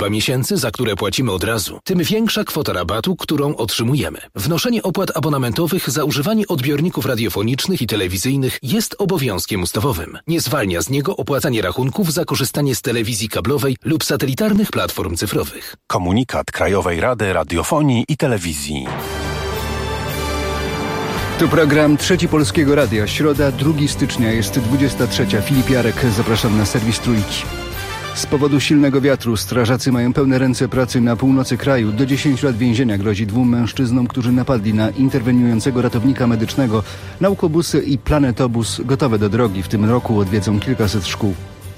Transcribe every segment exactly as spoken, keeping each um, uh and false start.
liczba miesięcy, za które płacimy od razu, tym większa kwota rabatu, którą otrzymujemy. Wnoszenie opłat abonamentowych za używanie odbiorników radiofonicznych i telewizyjnych jest obowiązkiem ustawowym. Nie zwalnia z niego opłacanie rachunków za korzystanie z telewizji kablowej lub satelitarnych platform cyfrowych. Komunikat Krajowej Rady Radiofonii i Telewizji. Tu program Trzeci Polskiego Radia. Środa, drugiego stycznia, jest dwudziesta trzecia. Filip Jarek, zapraszam na serwis Trójki. Z powodu silnego wiatru strażacy mają pełne ręce pracy na północy kraju. Do dziesięciu lat więzienia grozi dwóm mężczyznom, którzy napadli na interweniującego ratownika medycznego. Naukobusy i planetobus gotowe do drogi. W tym roku odwiedzą kilkaset szkół.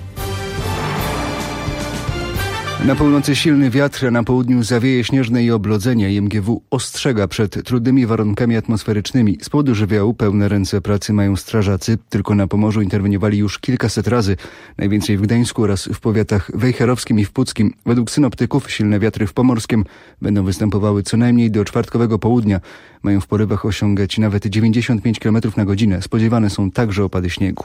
Na północy silny wiatr, na południu zawieje śnieżne i oblodzenie. I M G W ostrzega przed trudnymi warunkami atmosferycznymi. Z powodu żywiołu pełne ręce pracy mają strażacy. Tylko na Pomorzu interweniowali już kilkaset razy. Najwięcej w Gdańsku oraz w powiatach wejherowskim i w puckim. Według synoptyków silne wiatry w Pomorskiem będą występowały co najmniej do czwartkowego południa. Mają w porywach osiągać nawet dziewięćdziesiąt pięć kilometrów na godzinę. Spodziewane są także opady śniegu.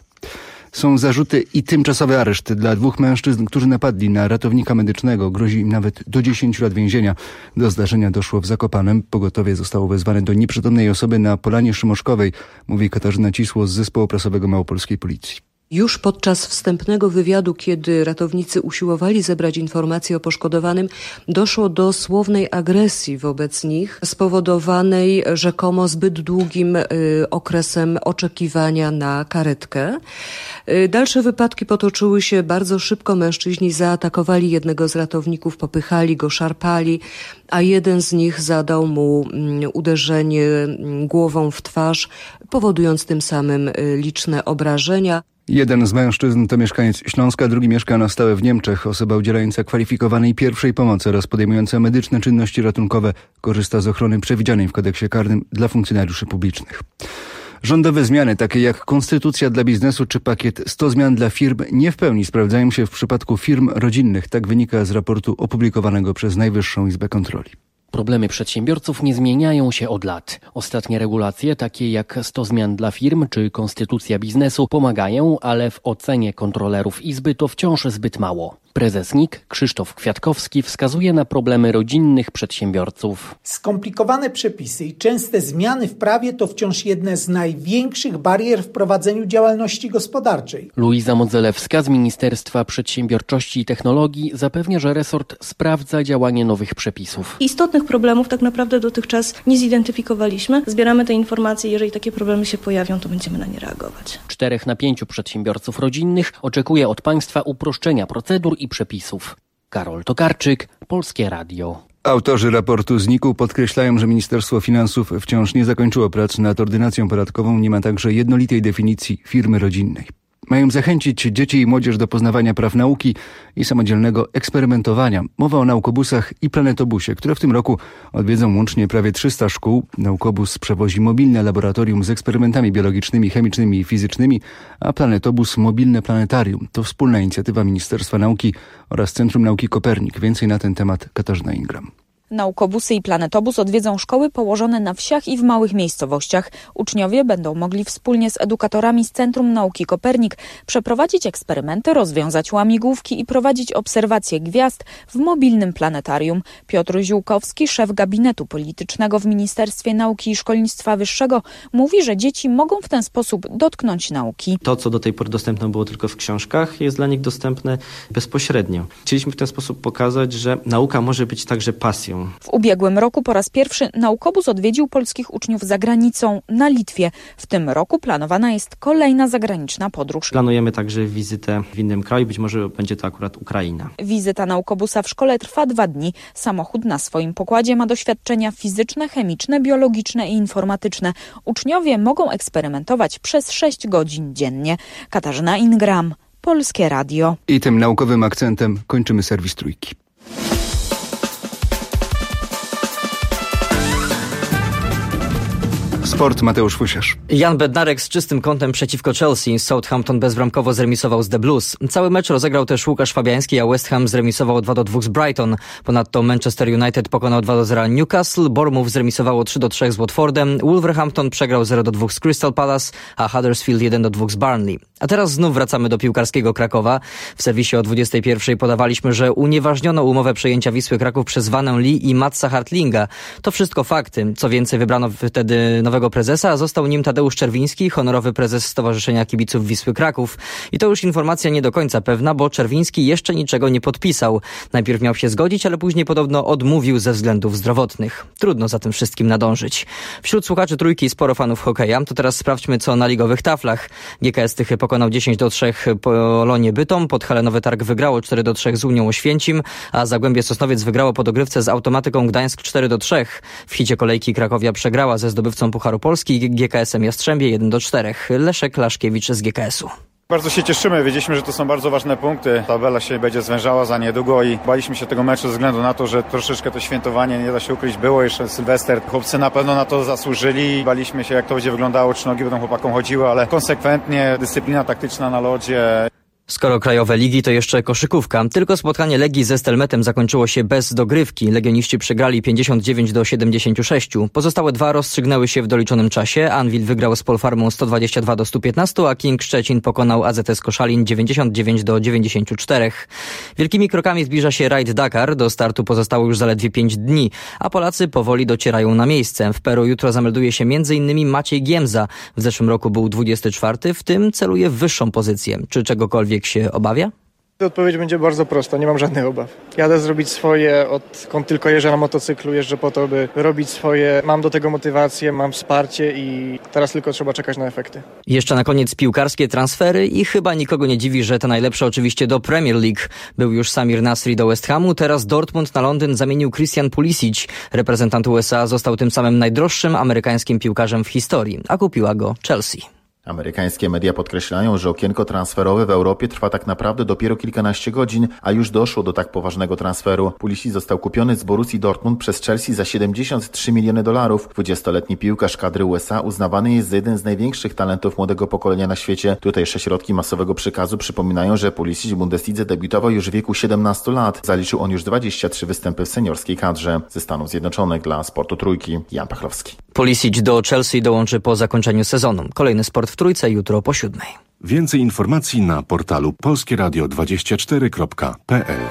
Są zarzuty i tymczasowy areszt dla dwóch mężczyzn, którzy napadli na ratownika medycznego. Grozi im nawet do dziesięciu lat więzienia. Do zdarzenia doszło w Zakopanem. Pogotowie zostało wezwane do nieprzytomnej osoby na Polanie Szymoszkowej, mówi Katarzyna Cisło z zespołu prasowego Małopolskiej Policji. Już podczas wstępnego wywiadu, kiedy ratownicy usiłowali zebrać informacje o poszkodowanym, doszło do słownej agresji wobec nich, spowodowanej rzekomo zbyt długim y, okresem oczekiwania na karetkę. Y, dalsze wypadki potoczyły się bardzo szybko. Mężczyźni zaatakowali jednego z ratowników, popychali go, szarpali, a jeden z nich zadał mu y, uderzenie y, głową w twarz, powodując tym samym y, liczne obrażenia. Jeden z mężczyzn to mieszkaniec Śląska, drugi mieszka na stałe w Niemczech. Osoba udzielająca kwalifikowanej pierwszej pomocy oraz podejmująca medyczne czynności ratunkowe korzysta z ochrony przewidzianej w kodeksie karnym dla funkcjonariuszy publicznych. Rządowe zmiany, takie jak konstytucja dla biznesu czy pakiet sto zmian dla firm, nie w pełni sprawdzają się w przypadku firm rodzinnych. Tak wynika z raportu opublikowanego przez Najwyższą Izbę Kontroli. Problemy przedsiębiorców nie zmieniają się od lat. Ostatnie regulacje, takie jak sto zmian dla firm czy konstytucja biznesu, pomagają, ale w ocenie kontrolerów Izby to wciąż zbyt mało. Prezes N I K Krzysztof Kwiatkowski wskazuje na problemy rodzinnych przedsiębiorców. Skomplikowane przepisy i częste zmiany w prawie to wciąż jedne z największych barier w prowadzeniu działalności gospodarczej. Luiza Modzelewska z Ministerstwa Przedsiębiorczości i Technologii zapewnia, że resort sprawdza działanie nowych przepisów. Istotnych problemów tak naprawdę dotychczas nie zidentyfikowaliśmy. Zbieramy te informacje, jeżeli takie problemy się pojawią, to będziemy na nie reagować. Czterech na pięciu przedsiębiorców rodzinnych oczekuje od państwa uproszczenia procedur i przepisów. Karol Tokarczyk, Polskie Radio. Autorzy raportu z N I K-u podkreślają, że Ministerstwo Finansów wciąż nie zakończyło prac nad ordynacją podatkową. Nie ma także jednolitej definicji firmy rodzinnej. Mają zachęcić dzieci i młodzież do poznawania praw nauki i samodzielnego eksperymentowania. Mowa o naukobusach i planetobusie, które w tym roku odwiedzą łącznie prawie trzysta szkół. Naukobus przewozi mobilne laboratorium z eksperymentami biologicznymi, chemicznymi i fizycznymi, a planetobus mobilne planetarium. To wspólna inicjatywa Ministerstwa Nauki oraz Centrum Nauki Kopernik. Więcej na ten temat Katarzyna Ingram. Naukobusy i planetobus odwiedzą szkoły położone na wsiach i w małych miejscowościach. Uczniowie będą mogli wspólnie z edukatorami z Centrum Nauki Kopernik przeprowadzić eksperymenty, rozwiązać łamigłówki i prowadzić obserwacje gwiazd w mobilnym planetarium. Piotr Ziółkowski, szef gabinetu politycznego w Ministerstwie Nauki i Szkolnictwa Wyższego, mówi, że dzieci mogą w ten sposób dotknąć nauki. To, co do tej pory dostępne było tylko w książkach, jest dla nich dostępne bezpośrednio. Chcieliśmy w ten sposób pokazać, że nauka może być także pasją. W ubiegłym roku po raz pierwszy naukobus odwiedził polskich uczniów za granicą, na Litwie. W tym roku planowana jest kolejna zagraniczna podróż. Planujemy także wizytę w innym kraju, być może będzie to akurat Ukraina. Wizyta naukobusa w szkole trwa dwa dni. Samochód na swoim pokładzie ma doświadczenia fizyczne, chemiczne, biologiczne i informatyczne. Uczniowie mogą eksperymentować przez sześć godzin dziennie. Katarzyna Ingram, Polskie Radio. I tym naukowym akcentem kończymy serwis Trójki. Sport, Mateusz Fusiarz. Jan Bednarek z czystym kątem przeciwko Chelsea. Southampton bezbramkowo zremisował z The Blues. Cały mecz rozegrał też Łukasz Fabiański, a West Ham zremisował dwa do dwóch z Brighton. Ponadto Manchester United pokonał dwa do zera Newcastle, Bournemouth zremisowało trzy do trzech z Watfordem, Wolverhampton przegrał zero do dwóch z Crystal Palace, a Huddersfield jeden do dwóch z Burnley. A teraz znów wracamy do piłkarskiego Krakowa. W serwisie o dwudziestej pierwszej podawaliśmy, że unieważniono umowę przejęcia Wisły Kraków przez Vanę Lee i Matsa Hartlinga. To wszystko fakty. Co więcej, wybrano wtedy nowego prezesa, a został nim Tadeusz Czerwiński, honorowy prezes Stowarzyszenia Kibiców Wisły Kraków. I to już informacja nie do końca pewna, bo Czerwiński jeszcze niczego nie podpisał. Najpierw miał się zgodzić, ale później podobno odmówił ze względów zdrowotnych. Trudno za tym wszystkim nadążyć. Wśród słuchaczy Trójki sporo fanów hokeja. To teraz sprawdźmy, co na ligowych taflach. G K S Tychy pokonał dziesięć do trzech Polonię Bytom, Podhalenowy Targ wygrało cztery do trzech z Unią Oświęcim, a Zagłębie Sosnowiec wygrało po dogrywce z Automatyką Gdańsk cztery do trzech. W hicie kolejki Krakowia przegrała ze zdobywcą Pucharu Polski G K S-em Jastrzębie jeden do czterech. Leszek Laszkiewicz z G K S-u. Bardzo się cieszymy, wiedzieliśmy, że to są bardzo ważne punkty. Tabela się będzie zwężała za niedługo i baliśmy się tego meczu ze względu na to, że troszeczkę to świętowanie, nie da się ukryć, było jeszcze Sylwester. Chłopcy na pewno na to zasłużyli. Baliśmy się, jak to będzie wyglądało, czy nogi będą chłopakom chodziły, ale konsekwentnie, dyscyplina taktyczna na lodzie. Skoro krajowe ligi, to jeszcze koszykówka. Tylko spotkanie Legii ze Stelmetem zakończyło się bez dogrywki. Legioniści przegrali pięćdziesiąt dziewięć do siedemdziesięciu sześciu. Pozostałe dwa rozstrzygnęły się w doliczonym czasie. Anwil wygrał z Polfarmą sto dwadzieścia dwa do stu piętnastu, a King Szczecin pokonał A Z S Koszalin dziewięćdziesiąt dziewięć do dziewięćdziesięciu czterech. Wielkimi krokami zbliża się Raid Dakar. Do startu pozostało już zaledwie pięć dni, a Polacy powoli docierają na miejsce. W Peru jutro zamelduje się między innymi Maciej Giemza. W zeszłym roku był dwudziesty czwarty, w tym celuje w wyższą pozycję. Czy czegokolwiek się obawia? Odpowiedź będzie bardzo prosta, nie mam żadnych obaw. Jadę zrobić swoje, odkąd tylko jeżdżę na motocyklu, jeżdżę po to, by robić swoje. Mam do tego motywację, mam wsparcie i teraz tylko trzeba czekać na efekty. Jeszcze na koniec piłkarskie transfery i chyba nikogo nie dziwi, że te najlepsze oczywiście do Premier League. Był już Samir Nasri do West Hamu, teraz Dortmund na Londyn zamienił Christian Pulisic. Reprezentant U S A został tym samym najdroższym amerykańskim piłkarzem w historii, a kupiła go Chelsea. Amerykańskie media podkreślają, że okienko transferowe w Europie trwa tak naprawdę dopiero kilkanaście godzin, a już doszło do tak poważnego transferu. Pulisic został kupiony z Borussii Dortmund przez Chelsea za siedemdziesiąt trzy miliony dolarów. dwudziestoletni piłkarz kadry U S A uznawany jest za jeden z największych talentów młodego pokolenia na świecie. Tutejsze środki masowego przekazu przypominają, że Pulisic w Bundeslidze debiutował już w wieku siedemnastu lat. Zaliczył on już dwadzieścia trzy występy w seniorskiej kadrze. Ze Stanów Zjednoczonych dla Sportu Trójki, Jan Pachlowski. Pulisic do Chelsea dołączy po zakończeniu sezonu. Kolejny Sport w Trójce jutro po siódmej. Więcej informacji na portalu polskie radio dwadzieścia cztery kropka p l.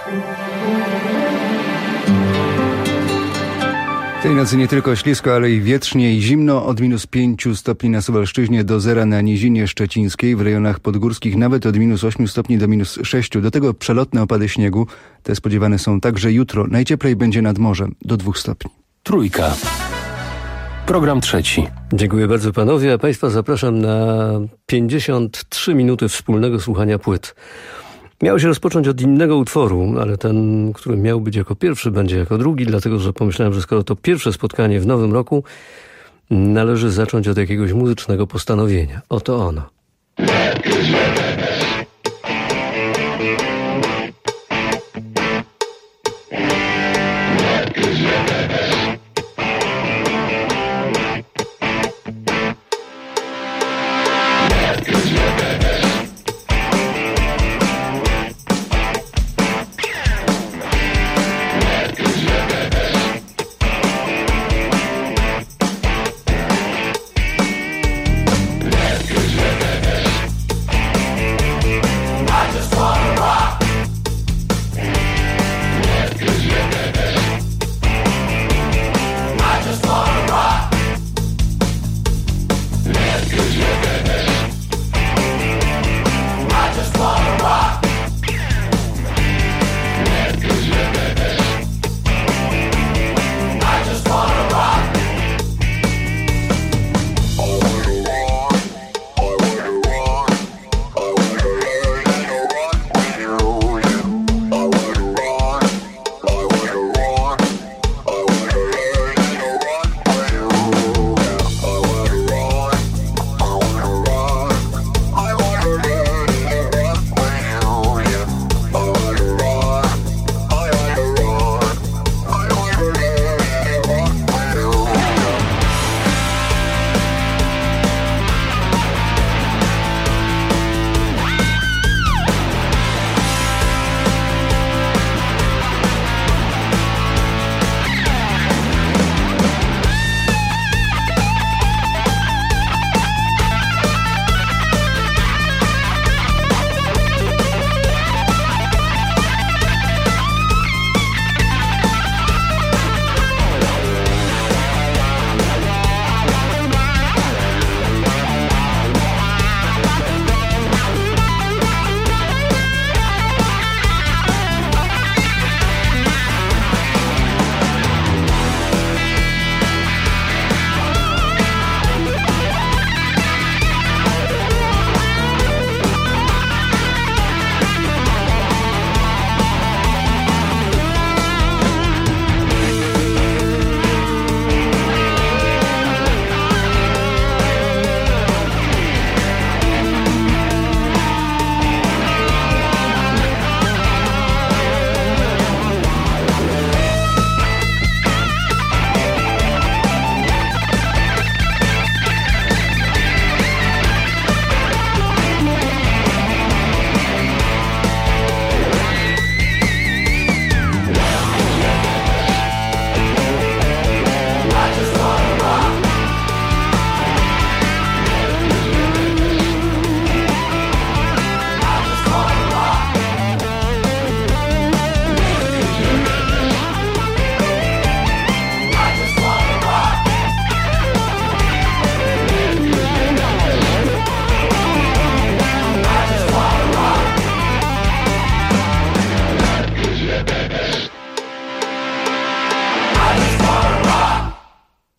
Tej nocy nie tylko ślisko, ale i wietrznie i zimno. Od minus pięciu stopni na Suwalszczyźnie do zera na Nizinie Szczecińskiej, w rejonach podgórskich nawet od minus ośmiu stopni do minus sześciu. Do tego przelotne opady śniegu. Te spodziewane są także jutro. Najcieplej będzie nad morzem do dwóch stopni. Trójka. Program trzeci. Dziękuję bardzo panowie, a państwa zapraszam na pięćdziesiąt trzy minuty wspólnego słuchania płyt. Miało się rozpocząć od innego utworu, ale ten, który miał być jako pierwszy, będzie jako drugi, dlatego że pomyślałem, że skoro to pierwsze spotkanie w nowym roku, należy zacząć od jakiegoś muzycznego postanowienia. Oto ono.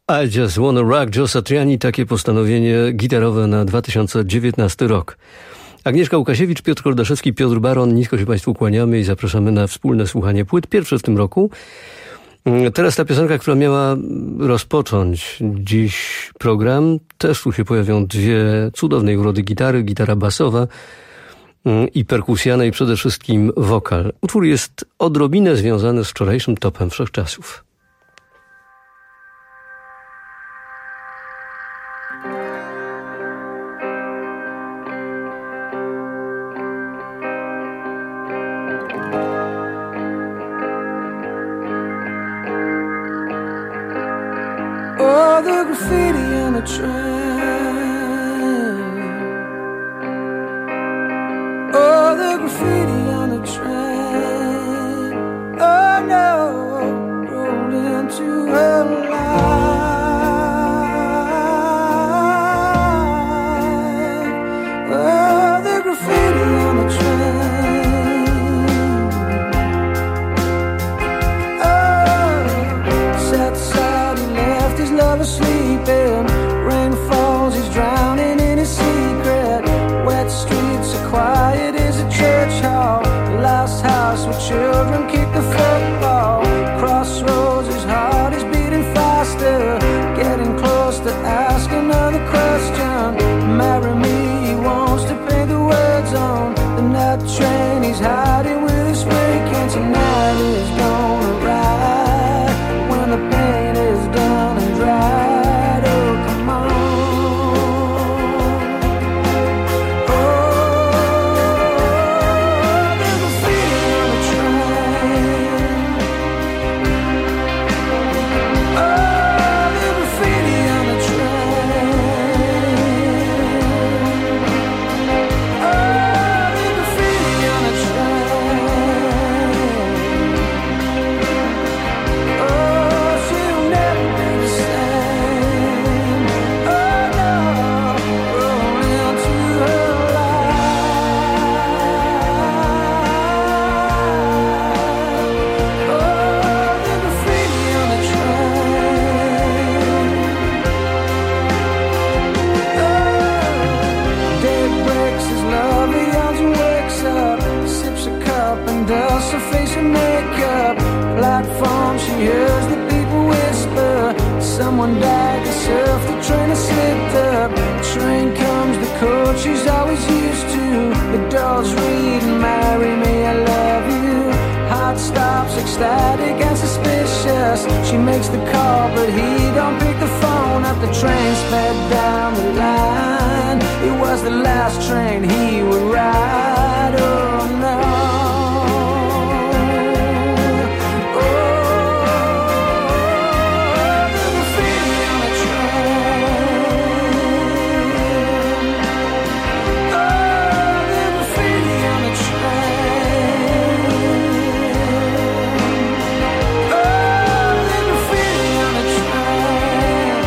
I Just Wanna Rock, Joe Satriani, takie postanowienie gitarowe na dwa tysiące dziewiętnasty rok. Agnieszka Łukasiewicz, Piotr Koldaszewski, Piotr Baron, nisko się Państwu kłaniamy i zapraszamy na wspólne słuchanie płyt, pierwsze w tym roku. Teraz ta piosenka, która miała rozpocząć dziś program, też tu się pojawią dwie cudownej urody gitary, gitara basowa i perkusjana i przede wszystkim wokal. Utwór jest odrobinę związany z wczorajszym topem wszechczasów. Oh, the graffiti on the train. Oh, the graffiti on the train. Oh no, rolled into her life. Oh, the graffiti on the train. Oh, set aside, he left his lover sleeping. Rain falls, he's drowning in his secret. Wet streets are quiet as a church hall. Last house where children kick the football. Crossroads, his heart is beating faster. Getting close to ask another question. Marry me, he wants to paint the words on the night train. He's hiding with his wake, and tonight is gonna ride when the pain is done and dried. Oh, come on. Oh, the graffiti on the train. Oh, the graffiti on the train. Oh, the graffiti on the train. Oh, she'll never be the same. Oh no, roll into her life. Oh, the graffiti on the train. Oh, day breaks, his love, he yawns and wakes up, sips a cup and dusts her face and makeup. Platform, she hears the people whisper, someone died, they surfed the train and slipped up. Train comes, the coach she's always used to. The doors read, marry me, I love you. Heart stops, ecstatic and suspicious. She makes the call, but he don't pick the phone up. The train sped down the line. It was the last train he would ride. Oh no. Oh, the graffiti on the train. Oh, the graffiti on the train. Oh, the graffiti on the train.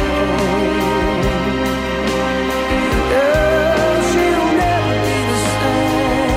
Oh, she'll never be the same.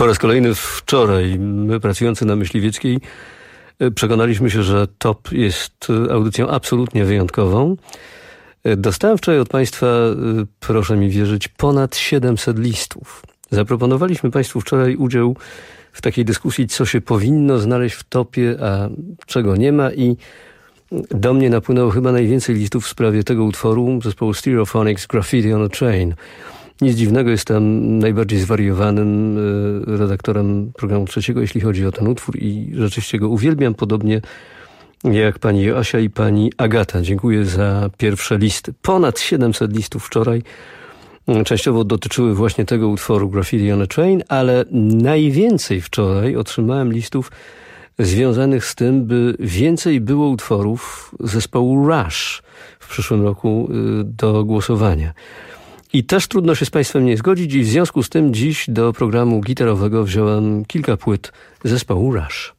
Po raz kolejny wczoraj my, pracujący na Myśliwieckiej, przekonaliśmy się, że Top jest audycją absolutnie wyjątkową. Dostałem wczoraj od Państwa, proszę mi wierzyć, ponad siedemset listów. Zaproponowaliśmy Państwu wczoraj udział w takiej dyskusji, co się powinno znaleźć w topie, a czego nie ma, i do mnie napłynęło chyba najwięcej listów w sprawie tego utworu zespołu Stereophonics, Graffiti on a Train. Nic dziwnego, jestem najbardziej zwariowanym redaktorem programu Trzeciego, jeśli chodzi o ten utwór, i rzeczywiście go uwielbiam, podobnie jak pani Joasia i pani Agata. Dziękuję za pierwsze listy. Ponad siedemset listów wczoraj częściowo dotyczyły właśnie tego utworu Graffiti on a Train, ale najwięcej wczoraj otrzymałem listów związanych z tym, by więcej było utworów zespołu Rush w przyszłym roku do głosowania. I też trudno się z Państwem nie zgodzić, i w związku z tym dziś do programu gitarowego wziąłem kilka płyt zespołu Rush.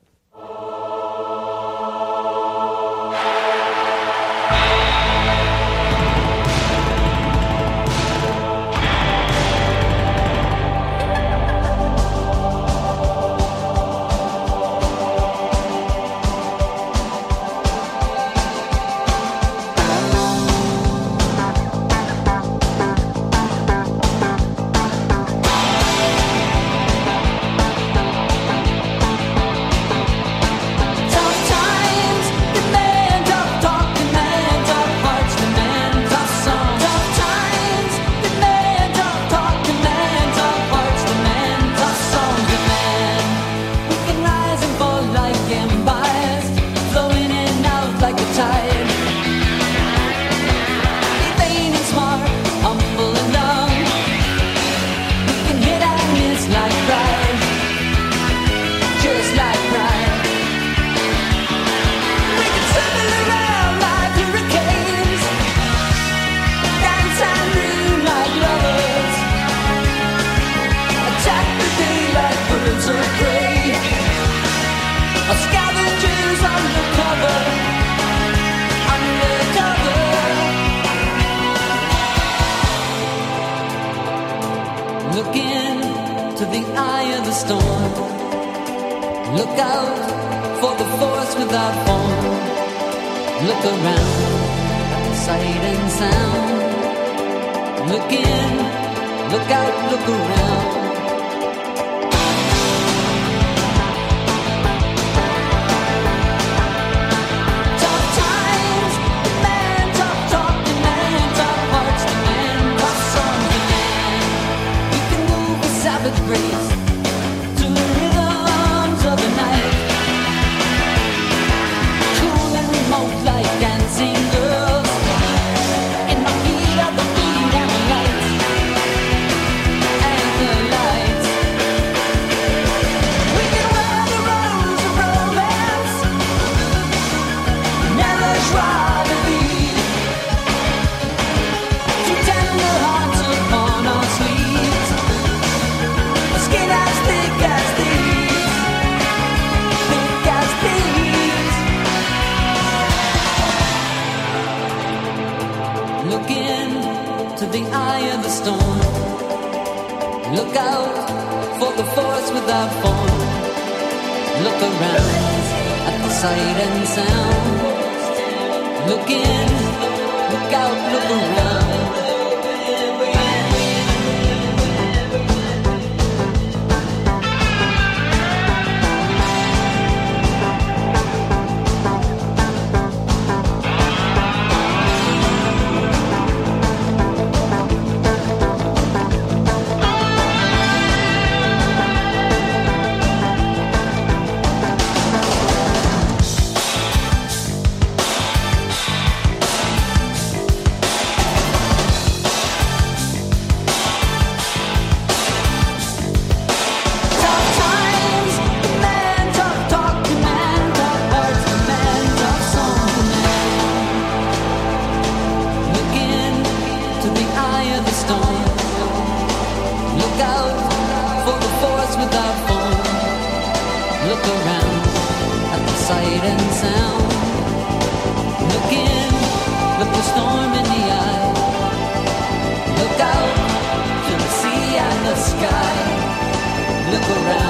Look around.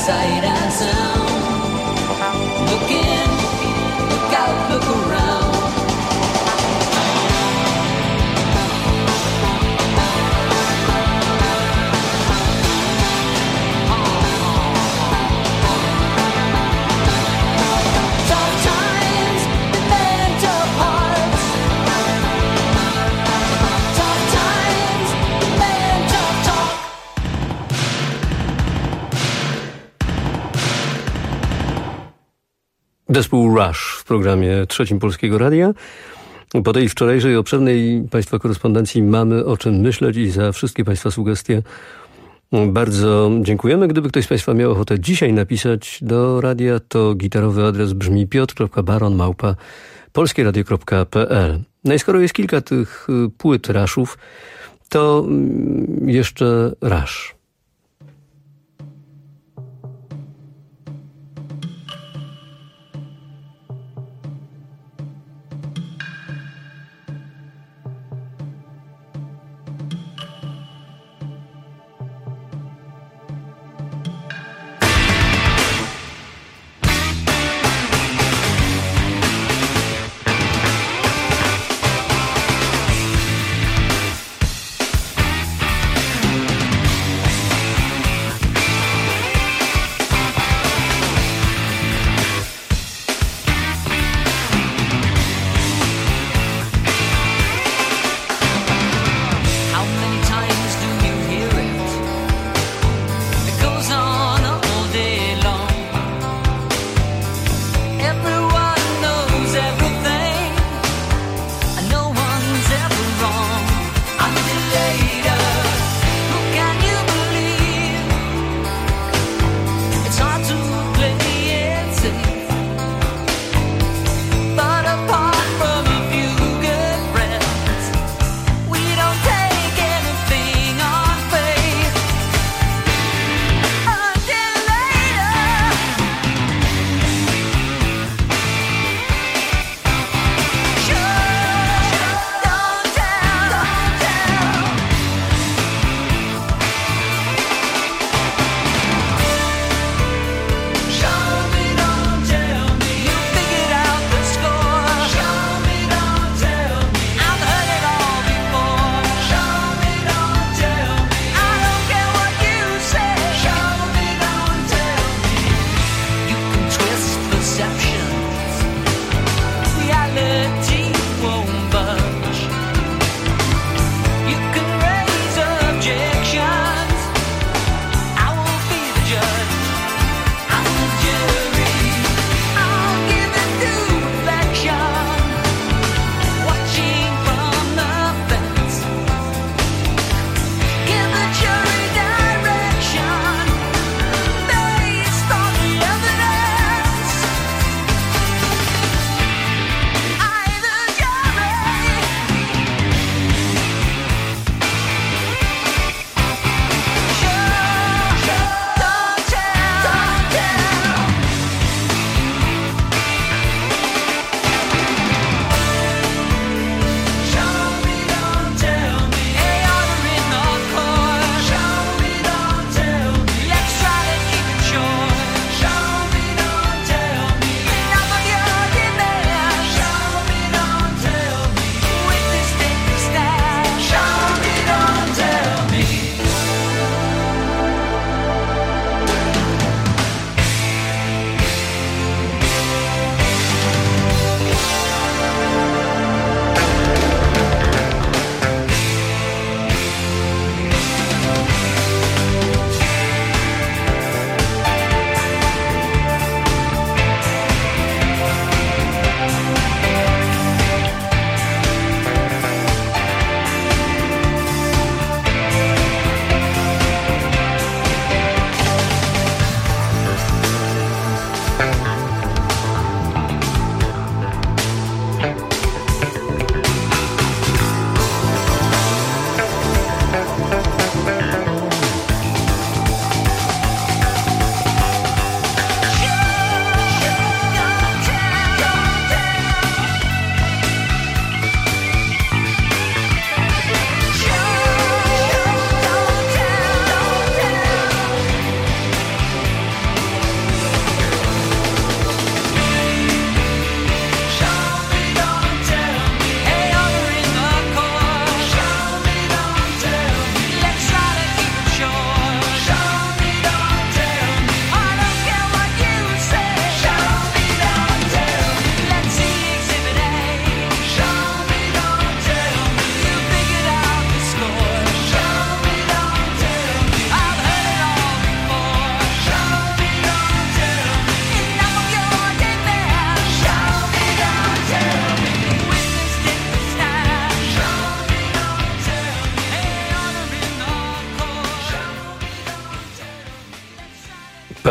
sight and sound. Look in, look out, look around. Zespół Rush w programie Trzecim Polskiego Radia. Po tej wczorajszej obszernej Państwa korespondencji mamy o czym myśleć i za wszystkie Państwa sugestie bardzo dziękujemy. Gdyby ktoś z Państwa miał ochotę dzisiaj napisać do radia, to gitarowy adres brzmi piotr kropka baron małpa polskieradio kropka p l. No i skoro jest kilka tych płyt Rushów, to jeszcze Rush.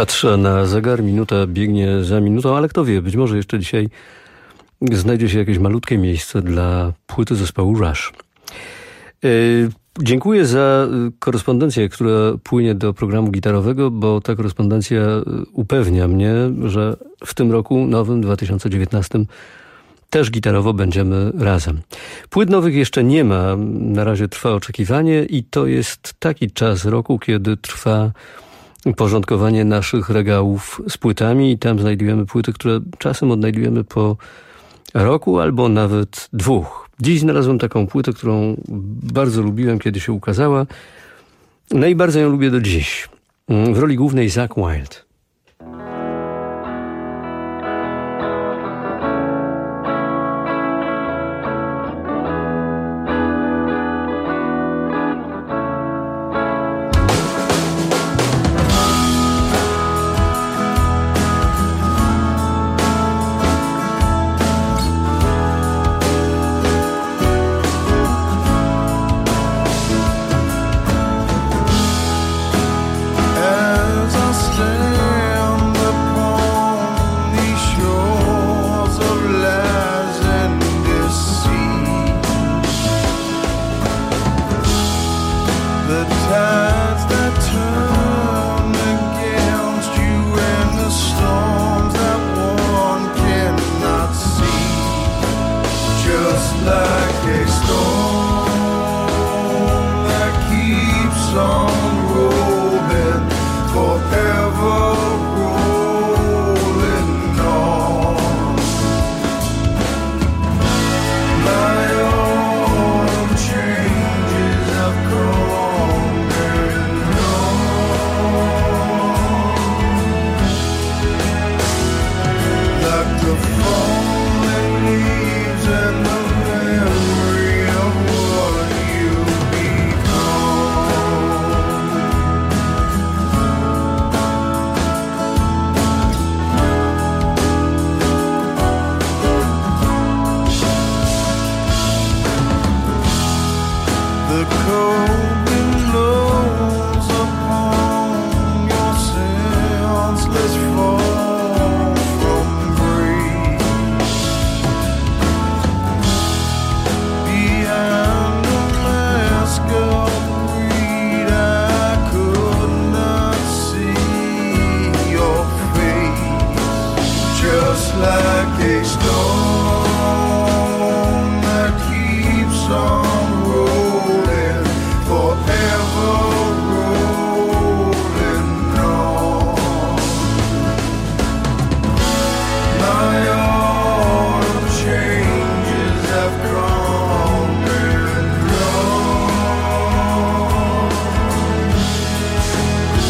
Patrzę na zegar, minuta biegnie za minutą, ale kto wie, być może jeszcze dzisiaj znajdzie się jakieś malutkie miejsce dla płyty zespołu Rush. Yy, dziękuję za korespondencję, która płynie do programu gitarowego, bo ta korespondencja upewnia mnie, że w tym roku nowym, dwa tysiące dziewiętnastym, też gitarowo będziemy razem. Płyt nowych jeszcze nie ma, na razie trwa oczekiwanie i to jest taki czas roku, kiedy trwa porządkowanie naszych regałów z płytami i tam znajdujemy płyty, które czasem odnajdujemy po roku albo nawet dwóch. Dziś znalazłem taką płytę, którą bardzo lubiłem, kiedy się ukazała. No i bardzo ją lubię do dziś. W roli głównej Zakk Wylde.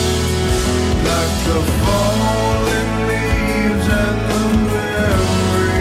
The falling leaves and the memory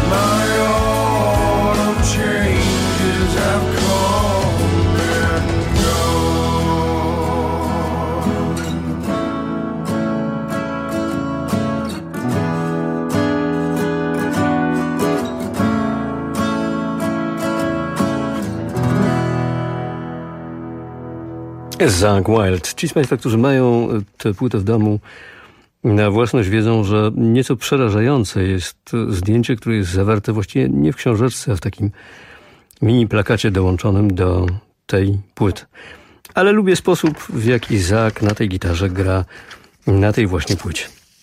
My autumn changes have come and Zakk Wylde. Ci z Państwa, którzy mają tę płytę w domu na własność, wiedzą, że nieco przerażające jest zdjęcie, które jest zawarte właściwie nie w książeczce, a w takim mini plakacie dołączonym do tej płyty. Ale lubię sposób, w jaki Zakk na tej gitarze gra na tej właśnie płycie.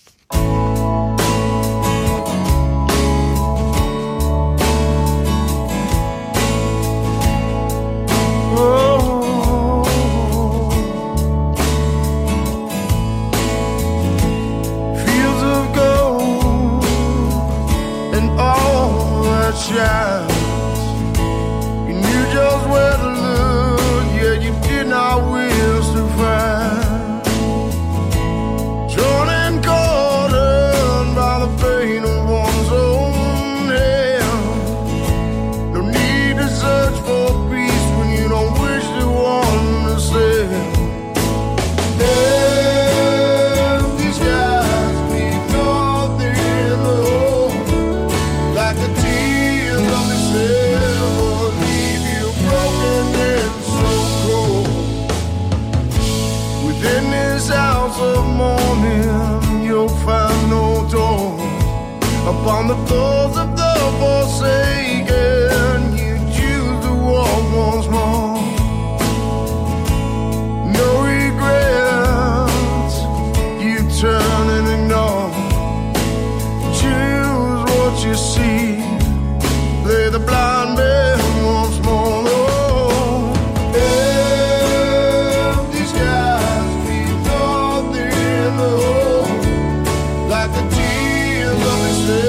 Upon the thoughts of the forsaken, you choose to walk once more. No regrets, you turn and ignore. Choose what you see, play the blind man once more. Oh, empty skies leave nothing in the hole, like the tears of the sea.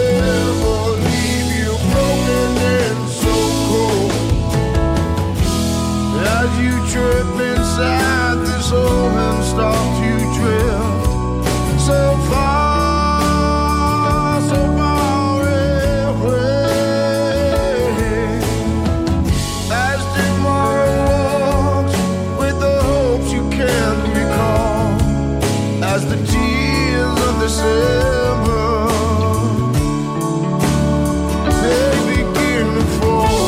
Trip inside this hole and start to drift so far, so far away. As tomorrow walks with the hopes you can't recall, as the tears of December they begin to fall.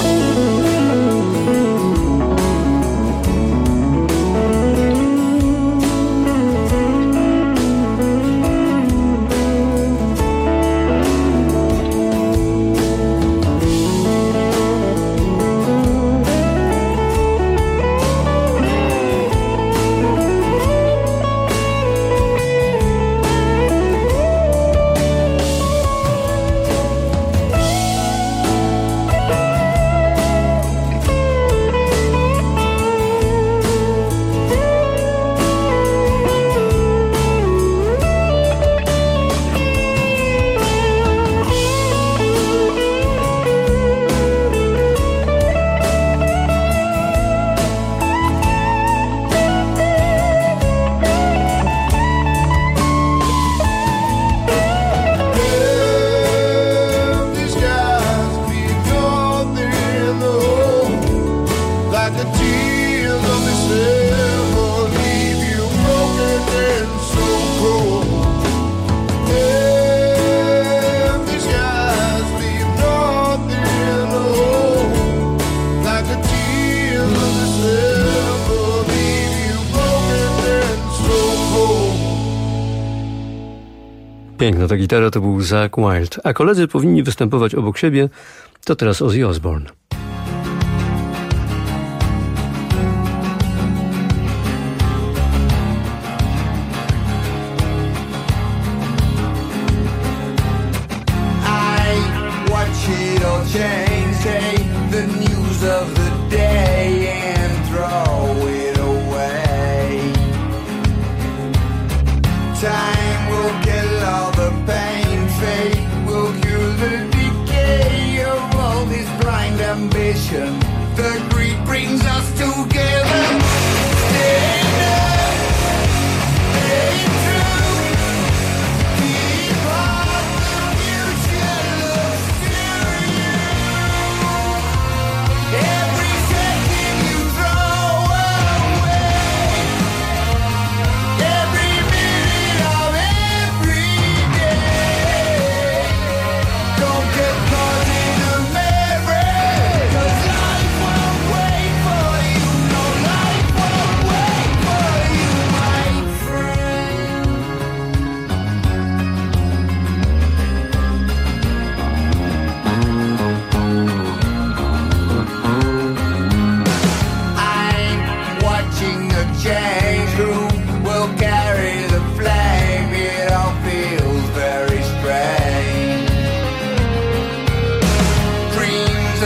Piękna ta gitara, to był Zakk Wylde. A koledzy powinni występować obok siebie, to teraz Ozzy Osbourne. Time will kill all the pain, fate will cure the decay of all this blind ambition. The greed brings us together. Stand up, stay true, keep on the future, look serious.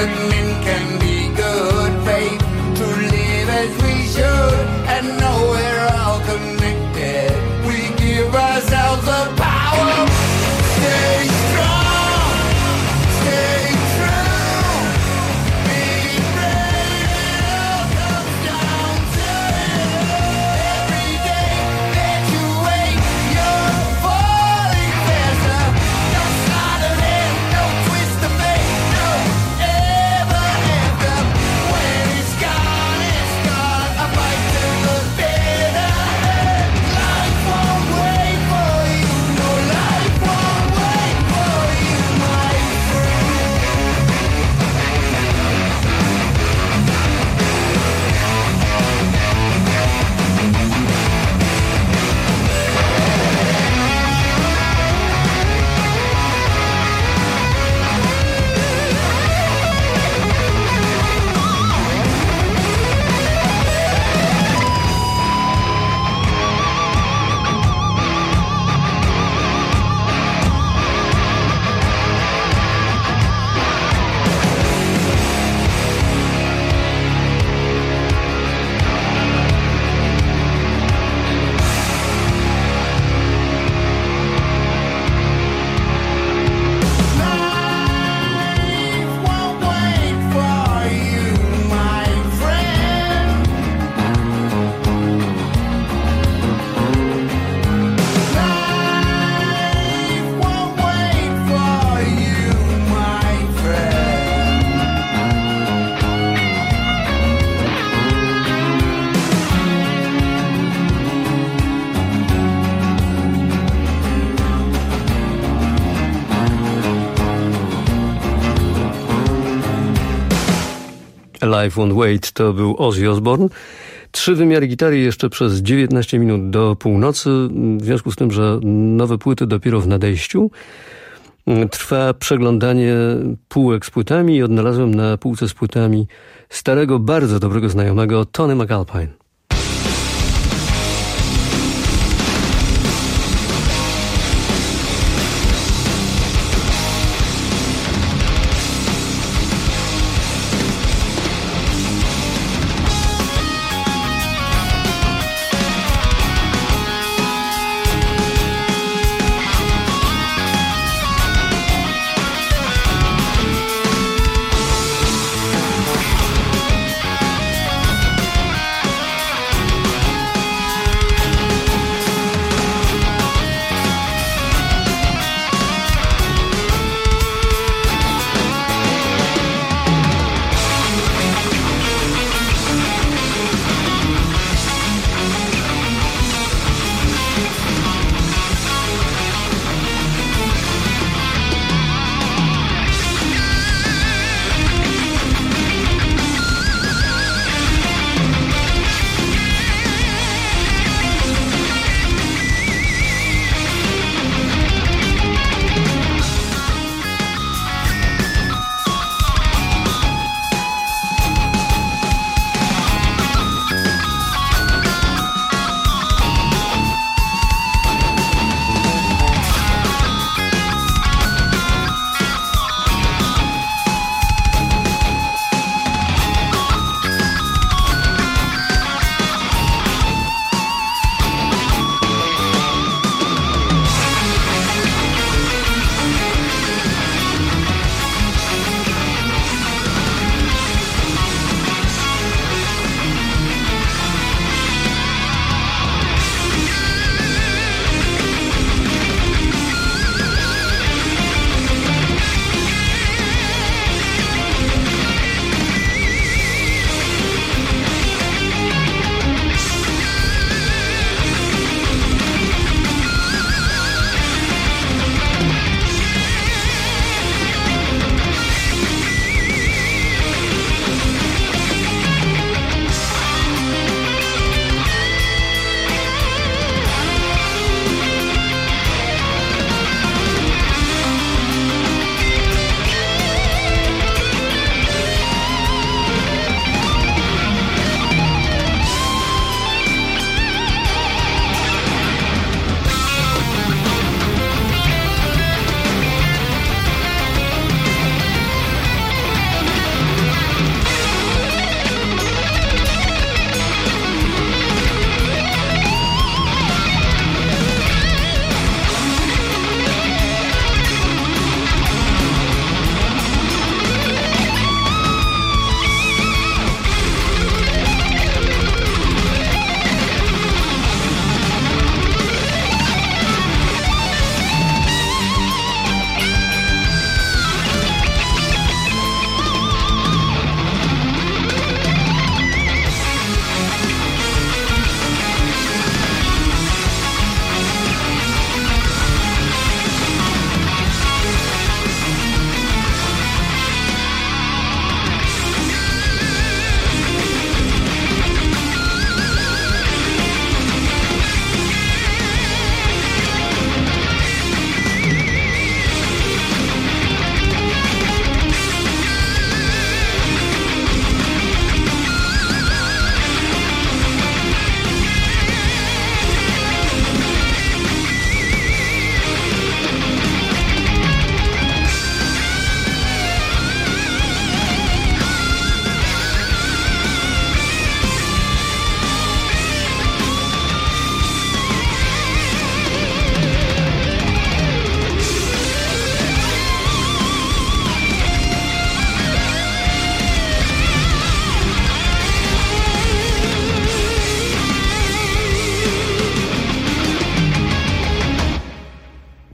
that men can be good, faith to live as we should, and know we're all connected. We give ourselves the power. Stay strong, stay true, be brave, comes down to every day that you wake, you're falling faster. No sleight of hand, no twist of fate, no ever after. When it's gone, it's gone. A fight to the bitter end. Life won't wait for you. No, life won't wait for you, my friend. Life Won't Wait to był Ozzy Osbourne. Trzy wymiary gitary jeszcze przez dziewiętnaście minut do północy. W związku z tym, że nowe płyty dopiero w nadejściu, trwa przeglądanie półek z płytami i odnalazłem na półce z płytami starego, bardzo dobrego znajomego Tony McAlpine.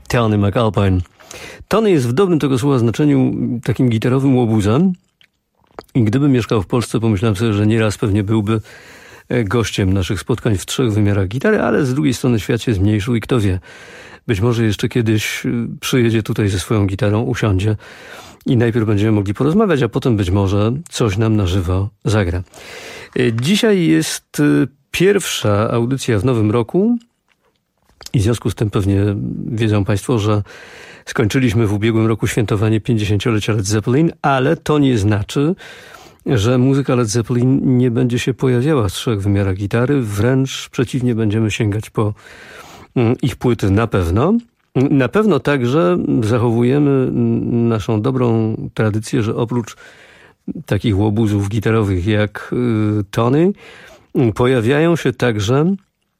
Tony McAlpine. Tony jest w dobrym tego słowa znaczeniu takim gitarowym łobuzem i gdyby mieszkał w Polsce, pomyślałem sobie, że nieraz pewnie byłby gościem naszych spotkań w trzech wymiarach gitary, ale z drugiej strony świat się zmniejszył i kto wie, być może jeszcze kiedyś przyjedzie tutaj ze swoją gitarą, usiądzie i najpierw będziemy mogli porozmawiać, a potem być może coś nam na żywo zagra. Dzisiaj jest pierwsza audycja w nowym roku i w związku z tym pewnie wiedzą Państwo, że skończyliśmy w ubiegłym roku świętowanie pięćdziesięciolecia Led Zeppelin, ale to nie znaczy, że muzyka Led Zeppelin nie będzie się pojawiała w trzech wymiarach gitary, wręcz przeciwnie, będziemy sięgać po ich płyty na pewno. Na pewno także zachowujemy naszą dobrą tradycję, że oprócz takich łobuzów gitarowych jak Tony, pojawiają się także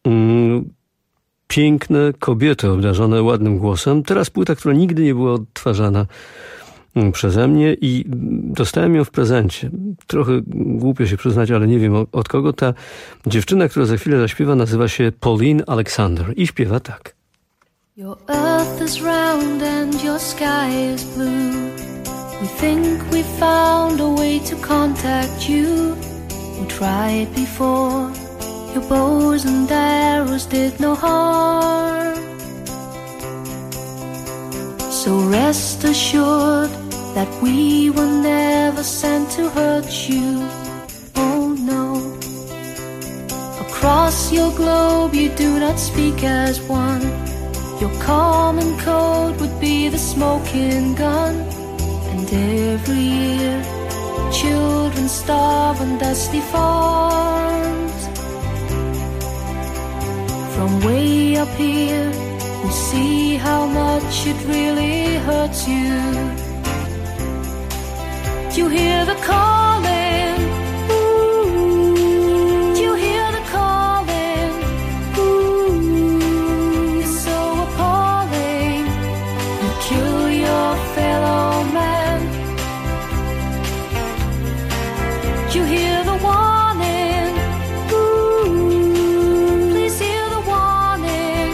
piękne kobiety obdarzone ładnym głosem. Teraz płyta, która nigdy nie była odtwarzana przeze mnie i dostałem ją w prezencie. Trochę głupio się przyznać, ale nie wiem od kogo. Ta dziewczyna, która za chwilę zaśpiewa, nazywa się Pauline Alexander i śpiewa tak. Your earth is round and your sky is blue. We think we found a way to contact you. We tried before. Your bows and arrows did no harm. So rest assured that we were never sent to hurt you. Oh no. Across your globe you do not speak as one. Your common code would be the smoking gun. And every year children starve on dusty farms. From way up here we see how much it really hurts you. Do you hear the calling? Ooh. Do you hear the calling? Ooh. It's so appalling. You kill your fellow man. Do you hear the warning? Ooh. Please hear the warning.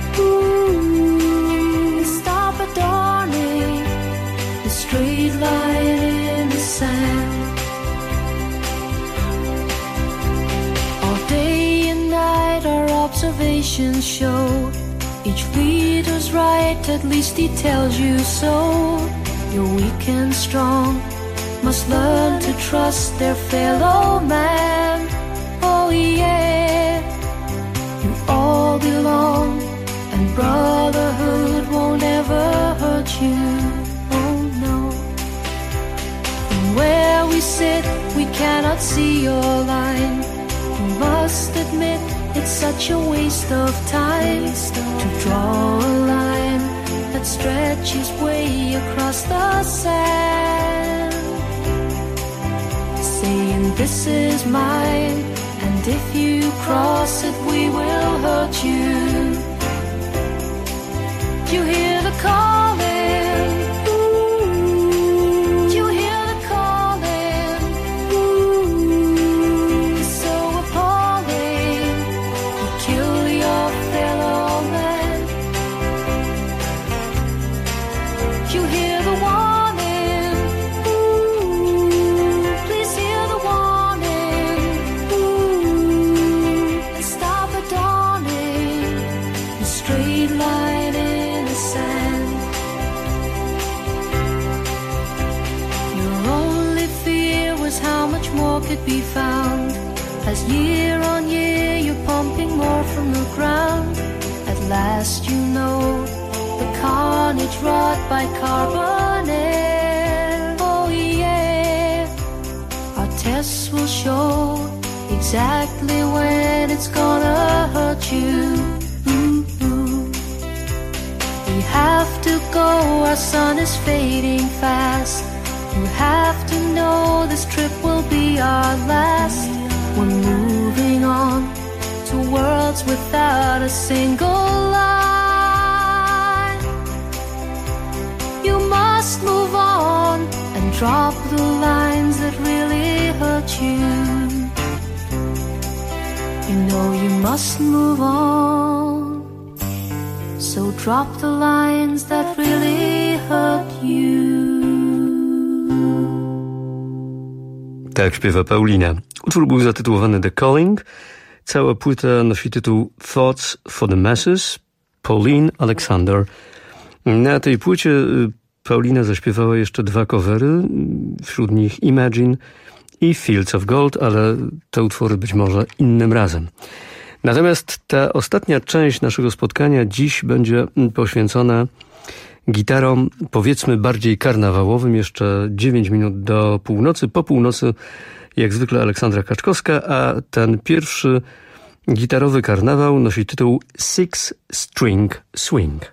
Ooh. Stop adorning the straight line in the sand. All day and night our observations show each leader's right, at least he tells you so. You're weak and strong, must learn to trust their fellow man. Oh yeah, you all belong, and brotherhood won't ever hurt you. Oh no. From where we sit, we cannot see your line. You must admit it's such a waste of time to draw a line that stretches way across the sand, saying this is mine, and if you cross it we will hurt you. Do you hear the calling? Ooh. Do you hear the calling? Ooh. It's so appalling. You kill your fellow man. Do you hear the warning? Ooh. Please hear the warning. Ooh. And stop adorning the straight line in the sand. Your only fear was how much more could be found, as year on year you're pumping more from the ground. At last you know the carnage wrought by carbon air. Oh yeah, our tests will show exactly when it's gonna hurt you. Mm-hmm. We have to go, our sun is fading fast. You have to know this trip will be our last. We're moving on to worlds without a single line. You must move on and drop the lines that really hurt you. You know you must move on. So drop the lines that really hurt you. Tak śpiewa Paulina. Utwór był zatytułowany The Calling. Cała płyta nosi tytuł Thoughts for the Masses. Pauline Alexander. Na tej płycie Paulina zaśpiewała jeszcze dwa covery, wśród nich Imagine i Fields of Gold, ale te utwory być może innym razem. Natomiast ta ostatnia część naszego spotkania dziś będzie poświęcona gitarom, powiedzmy bardziej karnawałowym. Jeszcze dziewięć minut do północy. Po północy jak zwykle Aleksandra Kaczkowska, a ten pierwszy gitarowy karnawał nosi tytuł Six String Swing.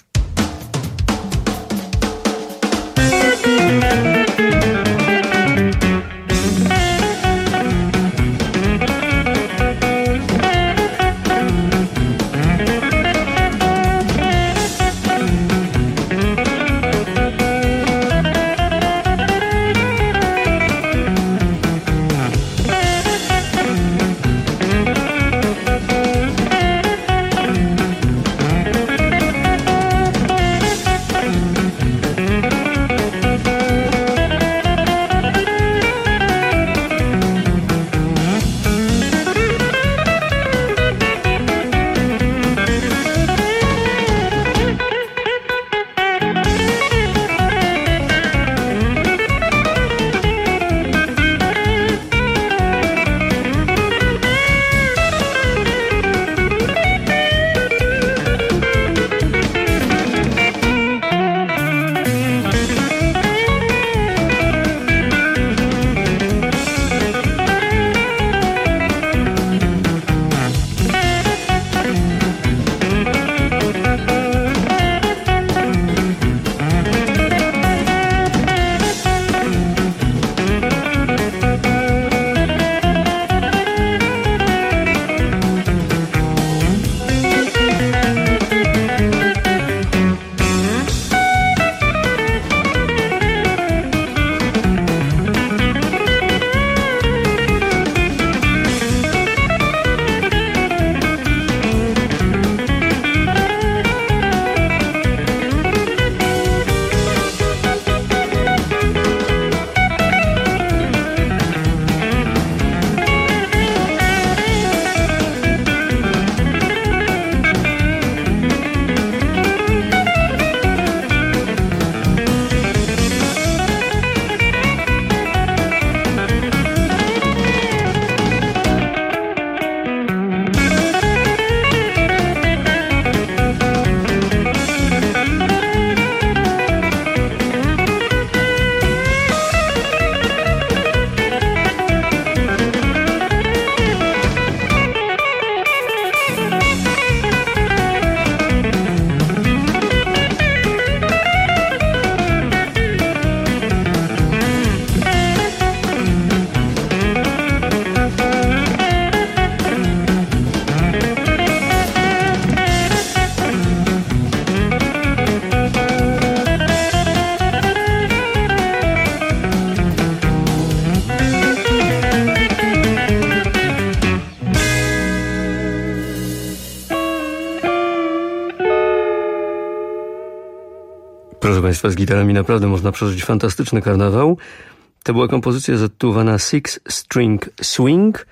Proszę Państwa, z gitarami naprawdę można przeżyć fantastyczny karnawał. To była kompozycja zatytułowana Six String Swing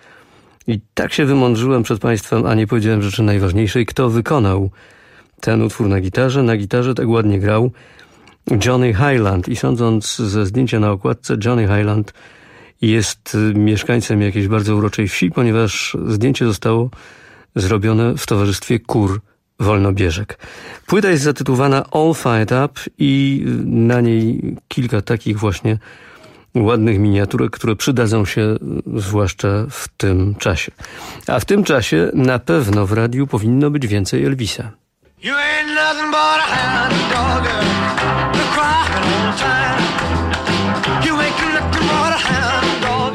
i tak się wymądrzyłem przed Państwem, a nie powiedziałem rzeczy najważniejszej, kto wykonał ten utwór na gitarze. Na gitarze tak ładnie grał Johnny Highland i sądząc ze zdjęcia na okładce, Johnny Highland jest mieszkańcem jakiejś bardzo uroczej wsi, ponieważ zdjęcie zostało zrobione w towarzystwie kur wolnobieżek. Płyta jest zatytułowana All Fired Up i na niej kilka takich właśnie ładnych miniaturek, które przydadzą się zwłaszcza w tym czasie. A w tym czasie na pewno w radiu powinno być więcej Elvisa. You ain't nothing but a hound dog, you're crying all the time. You ain't nothing but a hound dog,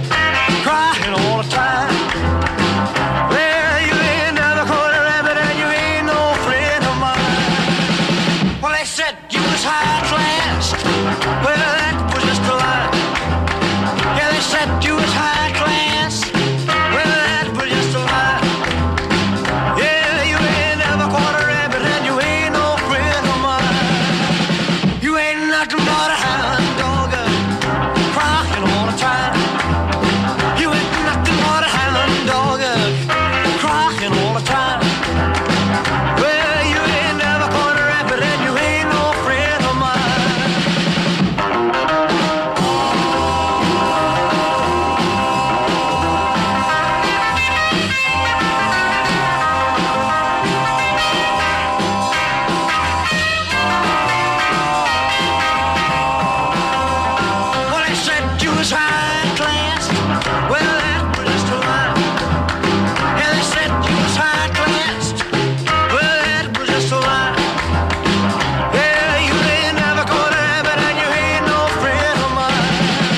crying all the time. Well, you ain't never caught a rabbit and you ain't no friend of mine. Well, they said you was high class, well, that was just a lie. Yeah, they said you was high class, well, that was just a lie. Yeah, you ain't never caught a rabbit and you was high class. Well, that was just a lie. Yeah, they said you was high class. Well, that was just a lie. Yeah, you ain't never gonna have it, and you ain't no friend of mine.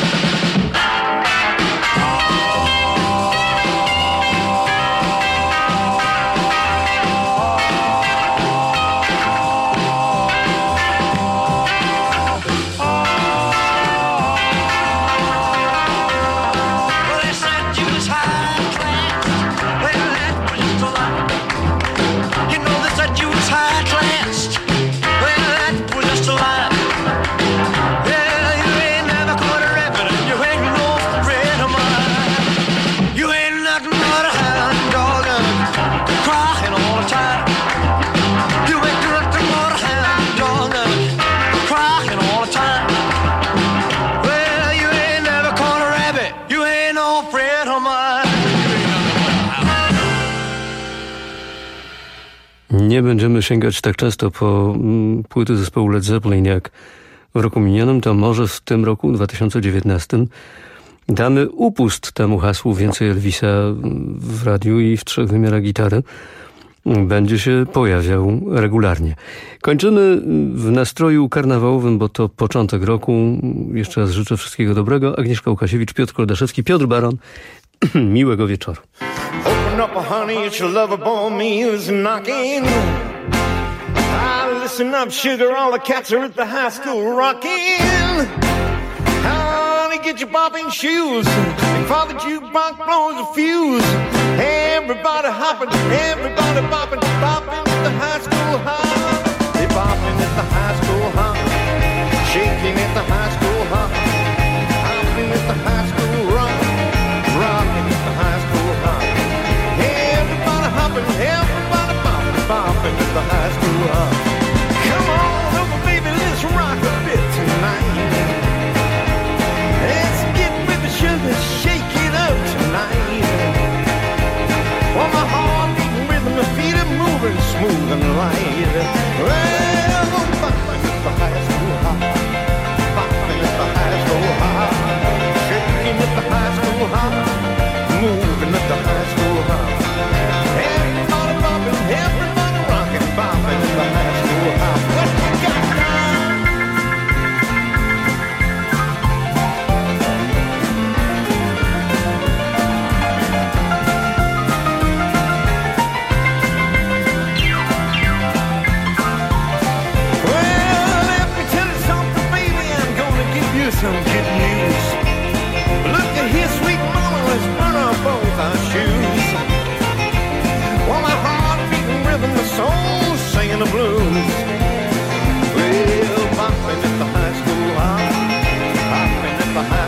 Well, they said you was high class. Well, that was just a lie. You know they said you was high class. Well, that was just a lie. Yeah, you ain't never gonna rap it, and you ain't no friend of mine. You ain't nothing but a hound dog and crying all the time. You ain't nothing but a hound dog and crying all the time. Well, you ain't never gonna rap it. You ain't no friend of mine. Nie będziemy sięgać tak często po mm, płyty zespołu Led Zeppelin jak w roku minionym, to może w tym roku, dwa tysiące dziewiętnastym, damy upust temu hasłu więcej Elvisa w radiu i w trzech wymiarach gitary. Będzie się pojawiał regularnie. Kończymy w nastroju karnawałowym, bo to początek roku. Jeszcze raz życzę wszystkiego dobrego. Agnieszka Łukasiewicz, Piotr Koldaszewski, Piotr Baron. Miłego wieczoru. Open up, honey, it's your lover boy music knocking. Ah, listen up, sugar, all the cats are at the high school rocking. Honey, get your bopping shoes before the jukebox blows a fuse. Everybody hopping, everybody bopping, bopping at the high school hop. They bopping at the high school hop, shaking at the high school hop, hopping at the high school rock, rocking at the high school hop. Everybody hopping, everybody bopping, bopping at the high school hop. Come on over, baby, let's rock a bit tonight. Let's get with the sugar, shake it up tonight. Well, my heart beating rhythm, my feet are moving smooth and light. Well, bopping at the high school hop, bopping at the high school hop, shaking at the high school hop, moving at the high school hop. Everybody bopping, everybody rocking, bopping at the high school hop. What you got now? Well, let me tell you something, baby, I'm gonna give you some good news. Look at here, sweet mama, let's burn up both our shoes. Well, my heart beating rhythm, the soul singing the blues. Well, bopping at the high school hop, bopping at the high